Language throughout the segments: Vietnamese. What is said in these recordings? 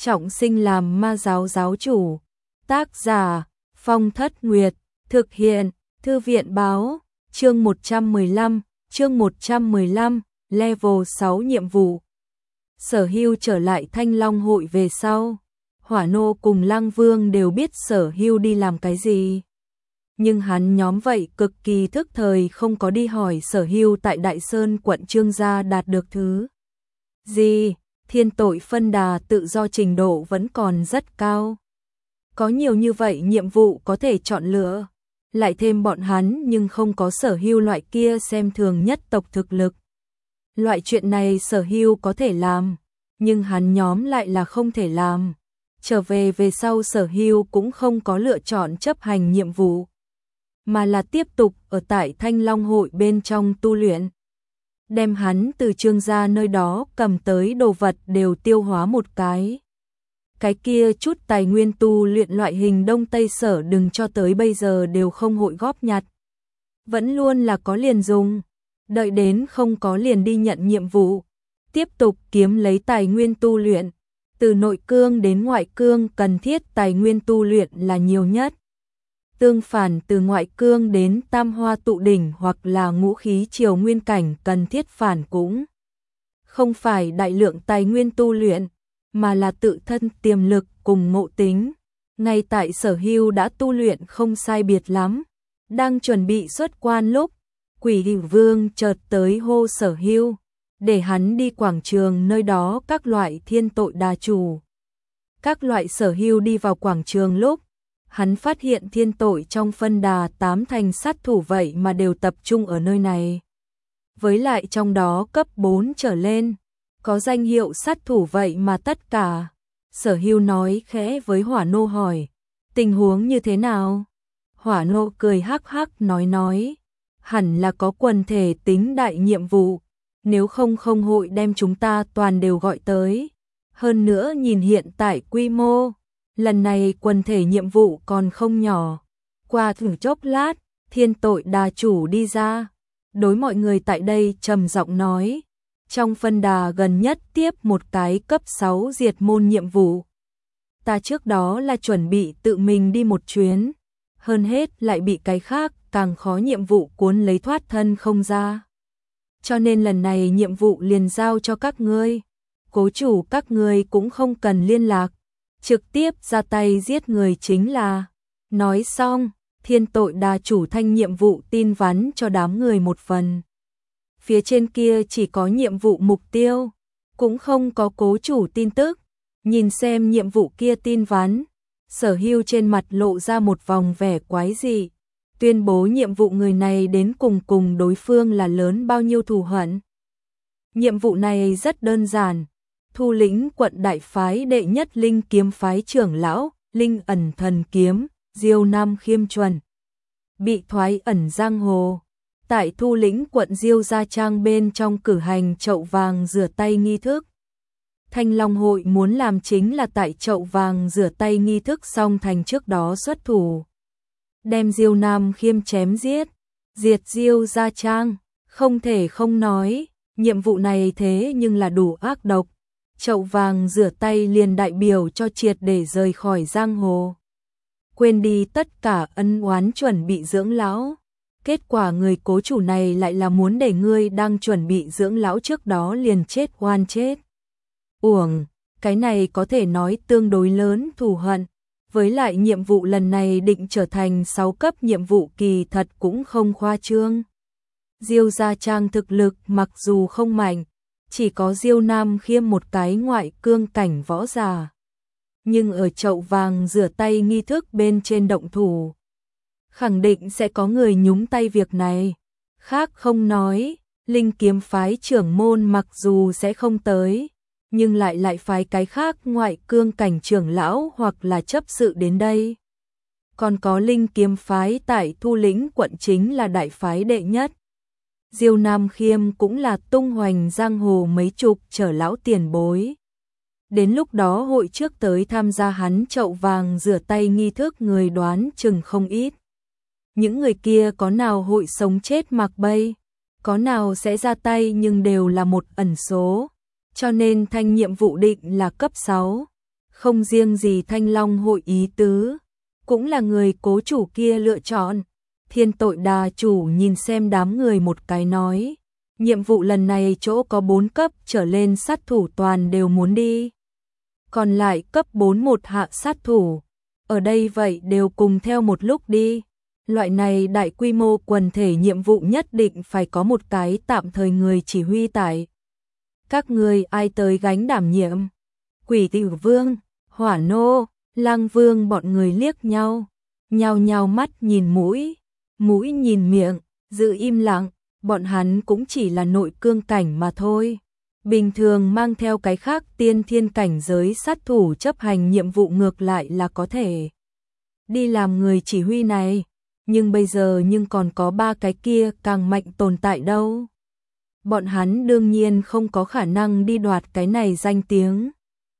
trọng sinh làm ma giáo giáo chủ. Tác giả Phong Thất Nguyệt. Thực hiện Thư viện Báo. Chương 115, Level 6 nhiệm vụ. Sở Hưu trở lại Thanh Long hội về sau, Hỏa Nô cùng Lăng Vương đều biết Sở Hưu đi làm cái gì. Nhưng hắn nhóm vậy cực kỳ thức thời không có đi hỏi Sở Hưu tại Đại Sơn quận Trương gia đạt được thứ gì. Thiên tội phân đà tự do trình độ vẫn còn rất cao. Có nhiều như vậy nhiệm vụ có thể chọn lựa, lại thêm bọn hắn nhưng không có Sở Hưu loại kia xem thường nhất tộc thực lực. Loại chuyện này Sở Hưu có thể làm, nhưng hắn nhóm lại là không thể làm. Trở về sau Sở Hưu cũng không có lựa chọn chấp hành nhiệm vụ, mà là tiếp tục ở tại Thanh Long hội bên trong tu luyện. Đem hắn từ Trương gia nơi đó cầm tới đồ vật đều tiêu hóa một cái. Cái kia chút tài nguyên tu luyện loại hình Đông Tây Sở đừng cho tới bây giờ đều không hội góp nhặt. Vẫn luôn là có liền dùng, đợi đến không có liền đi nhận nhiệm vụ. Tiếp tục kiếm lấy tài nguyên tu luyện, từ nội cương đến ngoại cương cần thiết tài nguyên tu luyện là nhiều nhất. Tương phản từ ngoại cương đến tam hoa tụ đỉnh hoặc là ngũ khí triều nguyên cảnh cần thiết phản cũng không phải đại lượng tài nguyên tu luyện, mà là tự thân tiềm lực cùng ngộ tính. Ngay tại Sở Hưu đã tu luyện không sai biệt lắm, đang chuẩn bị xuất quan lúc, Quỷ Hữu Vương chợt tới hô Sở Hưu, để hắn đi quảng trường nơi đó các loại thiên tội đà chủ. Các loại Sở Hưu đi vào quảng trường lúc, hắn phát hiện thiên tội trong phân đà 8 thành sát thủ vậy mà đều tập trung ở nơi này. Với lại trong đó cấp 4 trở lên, có danh hiệu sát thủ vậy mà tất cả. Sở Hưu nói khẽ với Hỏa Nô hỏi, tình huống như thế nào? Hỏa Nô cười hắc hắc nói, hẳn là có quần thể tính đại nhiệm vụ, nếu không hội đem chúng ta toàn đều gọi tới. Hơn nữa nhìn hiện tại quy mô, lần này quần thể nhiệm vụ còn không nhỏ. Qua thử chốc lát, thiên tội đà chủ đi ra, đối mọi người tại đây trầm giọng nói, trong phân đà gần nhất tiếp một cái cấp 6 diệt môn nhiệm vụ. Ta trước đó là chuẩn bị tự mình đi một chuyến, hơn hết lại bị cái khác càng khó nhiệm vụ cuốn lấy thoát thân không ra. Cho nên lần này nhiệm vụ liền giao cho các ngươi. Cố chủ các ngươi cũng không cần liên lạc, trực tiếp ra tay giết người chính là. Nói xong, thiên tội đà chủ thanh nhiệm vụ tin vắn cho đám người một phần. Phía trên kia chỉ có nhiệm vụ mục tiêu, cũng không có cố chủ tin tức. Nhìn xem nhiệm vụ kia tin vắn, Sở Hưu trên mặt lộ ra một vòng vẻ quái dị, tuyên bố nhiệm vụ người này đến cùng đối phương là lớn bao nhiêu thù hận. Nhiệm vụ này rất đơn giản, thu lĩnh quận đại phái đệ nhất linh kiếm phái trưởng lão, linh ẩn thần kiếm, Diêu Nam Khiêm chuẩn bị thoái ẩn giang hồ. Tại thu lĩnh quận Diêu Gia Trang bên trong cử hành chậu vàng rửa tay nghi thức. Thanh Long hội muốn làm chính là tại chậu vàng rửa tay nghi thức xong thành trước đó xuất thủ, đem Diêu Nam Khiêm chém giết, diệt Diêu Gia Trang. Không thể không nói, nhiệm vụ này thế nhưng là đủ ác độc. Chậu vàng rửa tay liền đại biểu cho triệt để rời khỏi giang hồ, quên đi tất cả ân oán chuẩn bị dưỡng lão. Kết quả người cố chủ này lại là muốn để ngươi đang chuẩn bị dưỡng lão trước đó liền chết oan chết uổng. Cái này có thể nói tương đối lớn thù hận. Với lại nhiệm vụ lần này định trở thành 6 cấp nhiệm vụ kỳ thật cũng không khoa trương. Diêu Gia Trang thực lực mặc dù không mạnh, chỉ có Diêu Nam Khiêm một cái ngoại cương cảnh võ giả, nhưng ở chậu vàng rửa tay nghi thức bên trên động thủ, khẳng định sẽ có người nhúng tay việc này. Khác không nói, linh kiếm phái trưởng môn mặc dù sẽ không tới, nhưng lại phái cái khác ngoại cương cảnh trưởng lão hoặc là chấp sự đến đây. Còn có linh kiếm phái tại thu lĩnh quận chính là đại phái đệ nhất. Diêu Nam Khiêm cũng là tung hoành giang hồ mấy chục trở lão tiền bối. Đến lúc đó hội trước tới tham gia hắn chậu vàng rửa tay nghi thức người đoán chừng không ít. Những người kia có nào hội sống chết mặc bay, có nào sẽ ra tay nhưng đều là một ẩn số. Cho nên thanh nhiệm vụ định là cấp 6. Không riêng gì Thanh Long hội ý tứ, cũng là người cố chủ kia lựa chọn. Thiên tội đà chủ nhìn xem đám người một cái nói, nhiệm vụ lần này chỗ có 4 cấp trở lên sát thủ toàn đều muốn đi. Còn lại cấp 4 một hạ sát thủ, ở đây vậy đều cùng theo một lúc đi. Loại này đại quy mô quần thể nhiệm vụ nhất định phải có một cái tạm thời người chỉ huy tại. Các người ai tới gánh đảm nhiệm? Quỷ Tử Vương, Hỏa Nô, Lang Vương bọn người liếc nhau, nhao nhao mắt nhìn mũi, mũi nhìn miệng, giữ im lặng, bọn hắn cũng chỉ là nội cương cảnh mà thôi. Bình thường mang theo cái khác tiên thiên cảnh giới sát thủ chấp hành nhiệm vụ ngược lại là có thể đi làm người chỉ huy này, nhưng bây giờ còn có 3 cái kia càng mạnh tồn tại đâu. Bọn hắn đương nhiên không có khả năng đi đoạt cái này danh tiếng.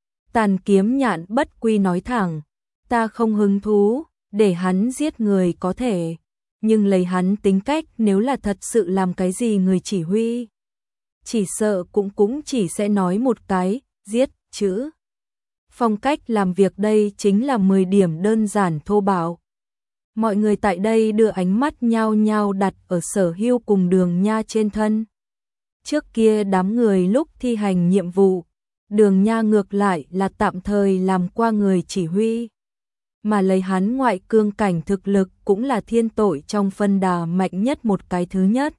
Tàn Kiếm Nhạn bất quy nói thẳng, ta không hứng thú, để hắn giết người có thể, nhưng lấy hắn tính cách nếu là thật sự làm cái gì người chỉ huy, chỉ sợ cũng chỉ sẽ nói một cái, giết, chữ. Phong cách làm việc đây chính là 10 điểm đơn giản thô bạo. Mọi người tại đây đưa ánh mắt nhao nhao đặt ở Sở Hưu cùng Đường Nha trên thân. Trước kia đám người lúc thi hành nhiệm vụ, Đường Nha ngược lại là tạm thời làm qua người chỉ huy. Mà lấy hắn ngoại cương cảnh thực lực cũng là thiên tội trong phân đà mạnh nhất một cái thứ nhất.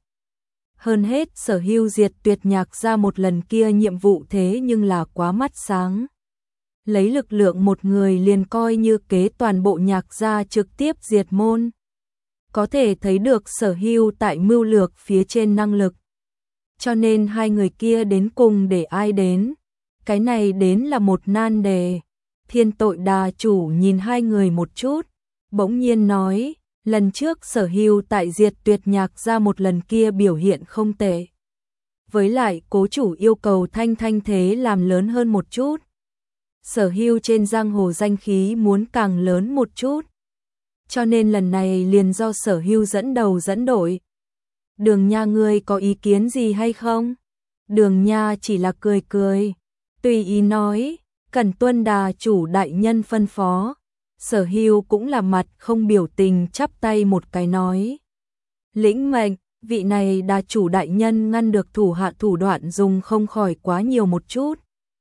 Hơn hết Sở Hưu diệt Tuyệt Nhạc ra một lần kia nhiệm vụ thế nhưng là quá mắt sáng. Lấy lực lượng một người liền coi như kế toàn bộ Nhạc gia trực tiếp diệt môn. Có thể thấy được Sở Hưu tại mưu lược phía trên năng lực. Cho nên hai người kia đến cùng để ai đến? Cái này đến là một nan đề. Thiên tội đà chủ nhìn hai người một chút, bỗng nhiên nói, lần trước Sở Hưu tại diệt Tuyệt Nhạc ra một lần kia biểu hiện không tệ. Với lại cố chủ yêu cầu thanh thế làm lớn hơn một chút. Sở Hưu trên giang hồ danh khí muốn càng lớn một chút. Cho nên lần này liền do Sở Hưu dẫn đầu dẫn đội. Đường Nha ngươi có ý kiến gì hay không? Đường Nha chỉ là cười, tùy ý nói, cần tuân đà chủ đại nhân phân phó. Sở Hưu cũng là mặt không biểu tình chắp tay một cái nói. Lĩnh mệnh, vị này đà chủ đại nhân ngăn được thủ hạ thủ đoạn dùng không khỏi quá nhiều một chút.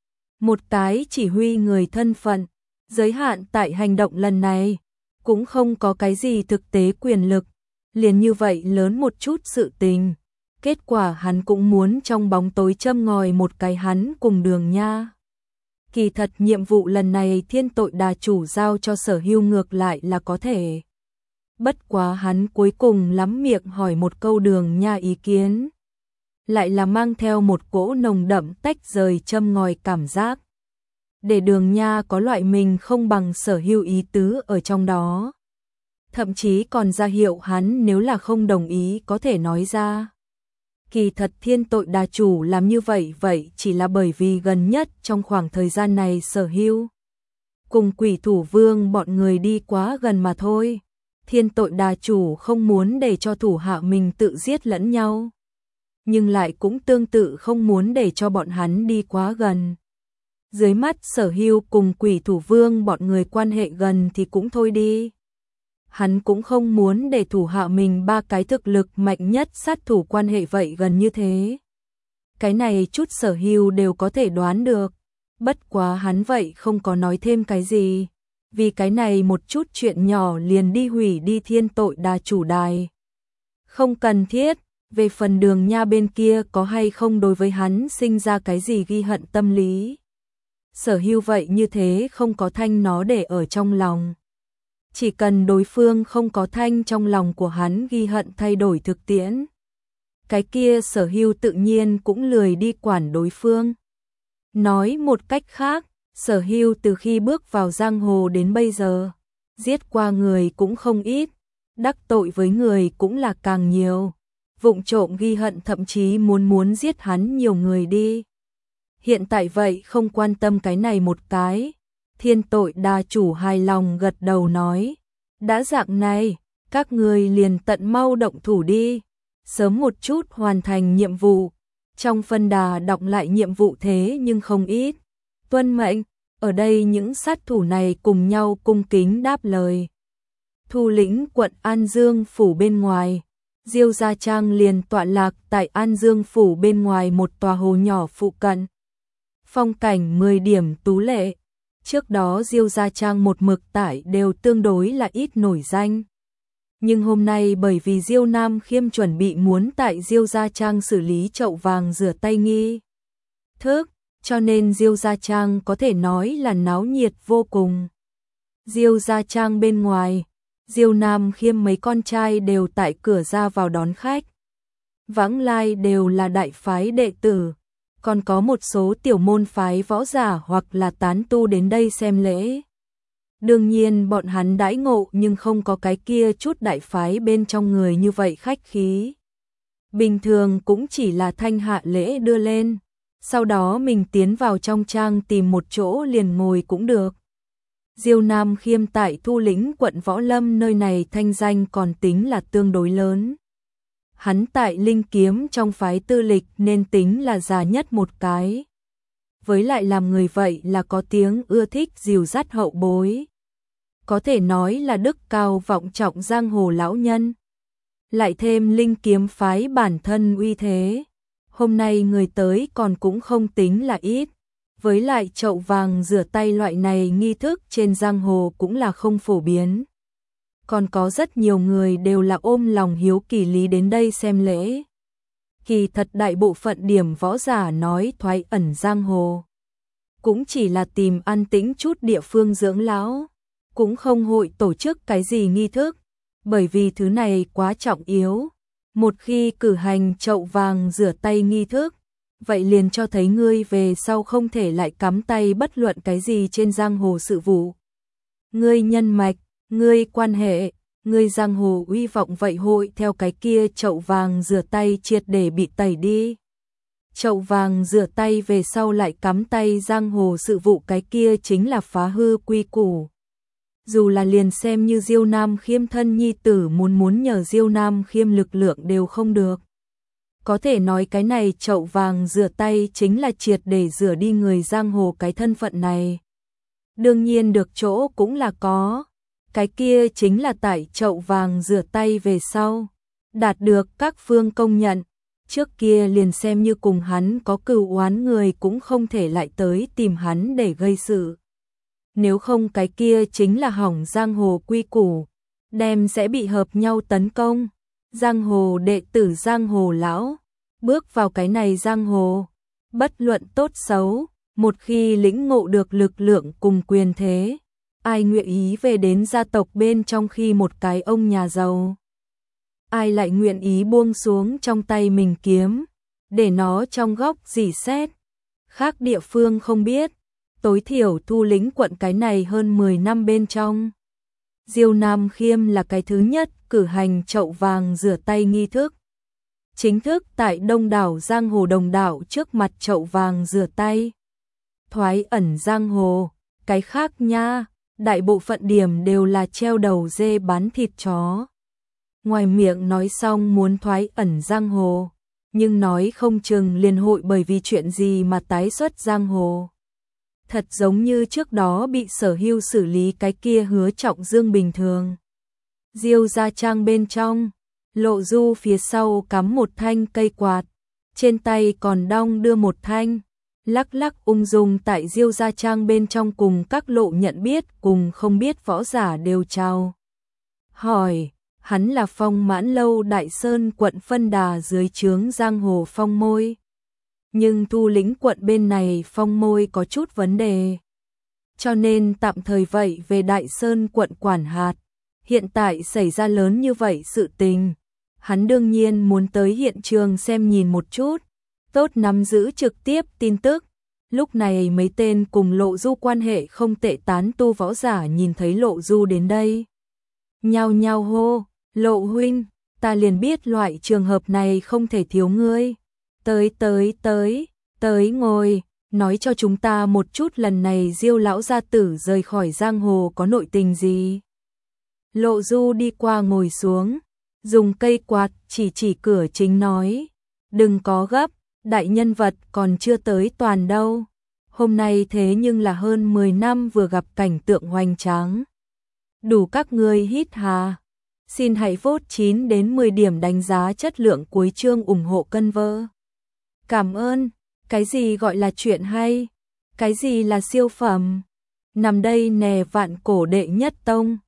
Một cái chỉ huy người thân phận, giới hạn tại hành động lần này, cũng không có cái gì thực tế quyền lực, liền như vậy lớn một chút sự tình. Kết quả hắn cũng muốn trong bóng tối châm ngòi một cái hắn cùng Đường Nha. Kỳ thật nhiệm vụ lần này thiên tội đà chủ giao cho Sở Hưu ngược lại là có thể. Bất quá hắn cuối cùng lắm miệng hỏi một câu Đường Nha ý kiến. Lại là mang theo một cỗ nồng đậm tách rời châm ngòi cảm giác. Để Đường Nha có loại mình không bằng Sở Hưu ý tứ ở trong đó. Thậm chí còn ra hiệu hắn nếu là không đồng ý có thể nói ra. Kỳ thật thiên tội đà chủ làm như vậy chỉ là bởi vì gần nhất trong khoảng thời gian này Sở Hưu cùng Quỷ Thủ Vương bọn người đi quá gần mà thôi. Thiên tội đà chủ không muốn để cho thủ hạ mình tự giết lẫn nhau, nhưng lại cũng tương tự không muốn để cho bọn hắn đi quá gần. Dưới mắt Sở Hưu cùng Quỷ Thủ Vương bọn người quan hệ gần thì cũng thôi đi. Hắn cũng không muốn để thủ hạ mình 3 cái thực lực mạnh nhất sát thủ quan hệ vậy gần như thế. Cái này chút Sở Hưu đều có thể đoán được. Bất quá hắn vậy không có nói thêm cái gì. Vì cái này một chút chuyện nhỏ liền đi hủy đi thiên tội đà chủ đài. Không cần thiết. Về phần Đường Nha bên kia có hay không đối với hắn sinh ra cái gì ghi hận tâm lý. Sở Hưu vậy như thế không có thanh nó để ở trong lòng. Chỉ cần đối phương không có thanh trong lòng của hắn ghi hận thay đổi thực tiễn. Cái kia Sở Hưu tự nhiên cũng lười đi quản đối phương. Nói một cách khác, Sở Hưu từ khi bước vào giang hồ đến bây giờ, giết qua người cũng không ít, đắc tội với người cũng là càng nhiều. Vụng trộm ghi hận thậm chí muốn giết hắn nhiều người đi. Hiện tại vậy không quan tâm cái này một cái. Thiên tội đà chủ hài lòng gật đầu nói. Đã dạng này, các người liền tận mau động thủ đi. Sớm một chút hoàn thành nhiệm vụ. Trong phân đà đọc lại nhiệm vụ thế nhưng không ít. Tuân mệnh, Ở đây những sát thủ này cùng nhau cung kính đáp lời. Thủ lĩnh quận An Dương phủ bên ngoài, Diêu Gia Trang liền tọa lạc tại An Dương phủ bên ngoài một tòa hồ nhỏ phụ cận. Phong cảnh 10 điểm tú lệ. Trước đó Diêu Gia Trang một mực tại đều tương đối là ít nổi danh. Nhưng hôm nay bởi vì Diêu Nam Khiêm chuẩn bị muốn tại Diêu Gia Trang xử lý chậu vàng rửa tay nghi thức, cho nên Diêu Gia Trang có thể nói là náo nhiệt vô cùng. Diêu Gia Trang bên ngoài, Diêu Nam Khiêm mấy con trai đều tại cửa ra vào đón khách. Vãng lai đều là đại phái đệ tử, còn có một số tiểu môn phái võ giả hoặc là tán tu đến đây xem lễ. Đương nhiên bọn hắn đãi ngộ nhưng không có cái kia chút đại phái bên trong người như vậy khách khí. Bình thường cũng chỉ là thanh hạ lễ đưa lên, sau đó mình tiến vào trong trang tìm một chỗ liền ngồi cũng được. Diêu Nam Khiêm tại Thu Lĩnh quận Võ Lâm nơi này thanh danh còn tính là tương đối lớn. Hắn tại Linh Kiếm trong phái tư lịch nên tính là già nhất một cái. Với lại làm người vậy là có tiếng ưa thích dìu dắt hậu bối. Có thể nói là đức cao vọng trọng giang hồ lão nhân. Lại thêm Linh Kiếm phái bản thân uy thế. Hôm nay người tới còn cũng không tính là ít. Với lại chậu vàng rửa tay loại này nghi thức trên giang hồ cũng là không phổ biến. Còn có rất nhiều người đều là ôm lòng hiếu kỳ lý đến đây xem lễ. Kỳ thật đại bộ phận điểm võ giả nói thoái ẩn giang hồ. Cũng chỉ là tìm an tĩnh chút địa phương dưỡng lão. Cũng không hội tổ chức cái gì nghi thức. Bởi vì thứ này quá trọng yếu. Một khi cử hành chậu vàng rửa tay nghi thức, vậy liền cho thấy ngươi về sau không thể lại cắm tay bất luận cái gì trên giang hồ sự vụ. Ngươi nhân mạch, ngươi quan hệ, ngươi giang hồ uy vọng vậy hội theo cái kia chậu vàng rửa tay triệt để bị tẩy đi. Chậu vàng rửa tay về sau lại cắm tay giang hồ sự vụ cái kia chính là phá hư quy củ. Dù là liền xem như Diêu Nam Khiêm thân nhi tử muốn nhờ Diêu Nam Khiêm lực lượng đều không được. Có thể nói cái này chậu vàng rửa tay chính là triệt để rửa đi người giang hồ cái thân phận này. Đương nhiên được chỗ cũng là có. Cái kia chính là tại chậu vàng rửa tay về sau. Đạt được các phương công nhận. Trước kia liền xem như cùng hắn có cừu oán người cũng không thể lại tới tìm hắn để gây sự. Nếu không cái kia chính là hỏng giang hồ quy củ. Đem sẽ bị hợp nhau tấn công. Giang hồ đệ tử giang hồ lão. Bước vào cái này giang hồ. Bất luận tốt xấu. Một khi lĩnh ngộ được lực lượng cùng quyền thế. Ai nguyện ý về đến gia tộc bên trong khi một cái ông nhà giàu. Ai lại nguyện ý buông xuống trong tay mình kiếm. Để nó trong góc rỉ sét. Khác địa phương không biết. Tối thiểu Thu Lĩnh quận cái này hơn 10 năm bên trong. Diêu Nam Khiêm là cái thứ nhất cử hành chậu vàng rửa tay nghi thức. Chính thức tại đông đảo giang hồ đồng đảo trước mặt chậu vàng rửa tay. Thoái ẩn giang hồ, cái khác nha, đại bộ phận điểm đều là treo đầu dê bán thịt chó. Ngoài miệng nói xong muốn thoái ẩn giang hồ, nhưng nói không chừng liền hội bởi vì chuyện gì mà tái xuất giang hồ. Thật giống như trước đó bị Sở Hưu xử lý cái kia Hứa Trọng Dương bình thường. Diêu Gia Trang bên trong, Lộ Du phía sau cắm một thanh cây quạt, trên tay còn đong đưa một thanh, lắc lắc ung dung tại Diêu Gia Trang bên trong cùng các lộ nhận biết cùng không biết võ giả đều chào. Hỏi, hắn là Phong Mãn Lâu Đại Sơn quận phân đà dưới trướng giang hồ Phong Môi. Nhưng Thu Lĩnh quận bên này Phong Môi có chút vấn đề. Cho nên tạm thời vậy về Đại Sơn quận quản hạt. Hiện tại xảy ra lớn như vậy sự tình. Hắn đương nhiên muốn tới hiện trường xem nhìn một chút. Tốt nắm giữ trực tiếp tin tức. Lúc này mấy tên cùng Lộ Du quan hệ không tệ tán tu võ giả nhìn thấy Lộ Du đến đây. Nhao nhao hô, Lộ huynh, ta liền biết loại trường hợp này không thể thiếu ngươi. Tới ngồi, nói cho chúng ta một chút lần này Diêu lão gia tử rời khỏi giang hồ có nội tình gì. Lộ Du đi qua ngồi xuống, dùng cây quạt chỉ cửa chính nói, đừng có gấp, đại nhân vật còn chưa tới toàn đâu. Hôm nay thế nhưng là hơn 10 năm vừa gặp cảnh tượng hoành tráng. Đủ các ngươi hít hà. Xin hãy vote 9 đến 10 điểm đánh giá chất lượng cuối chương ủng hộ cân vơ. Cảm ơn. Cái gì gọi là chuyện hay? Cái gì là siêu phẩm? Nằm đây nè vạn cổ đệ nhất tông.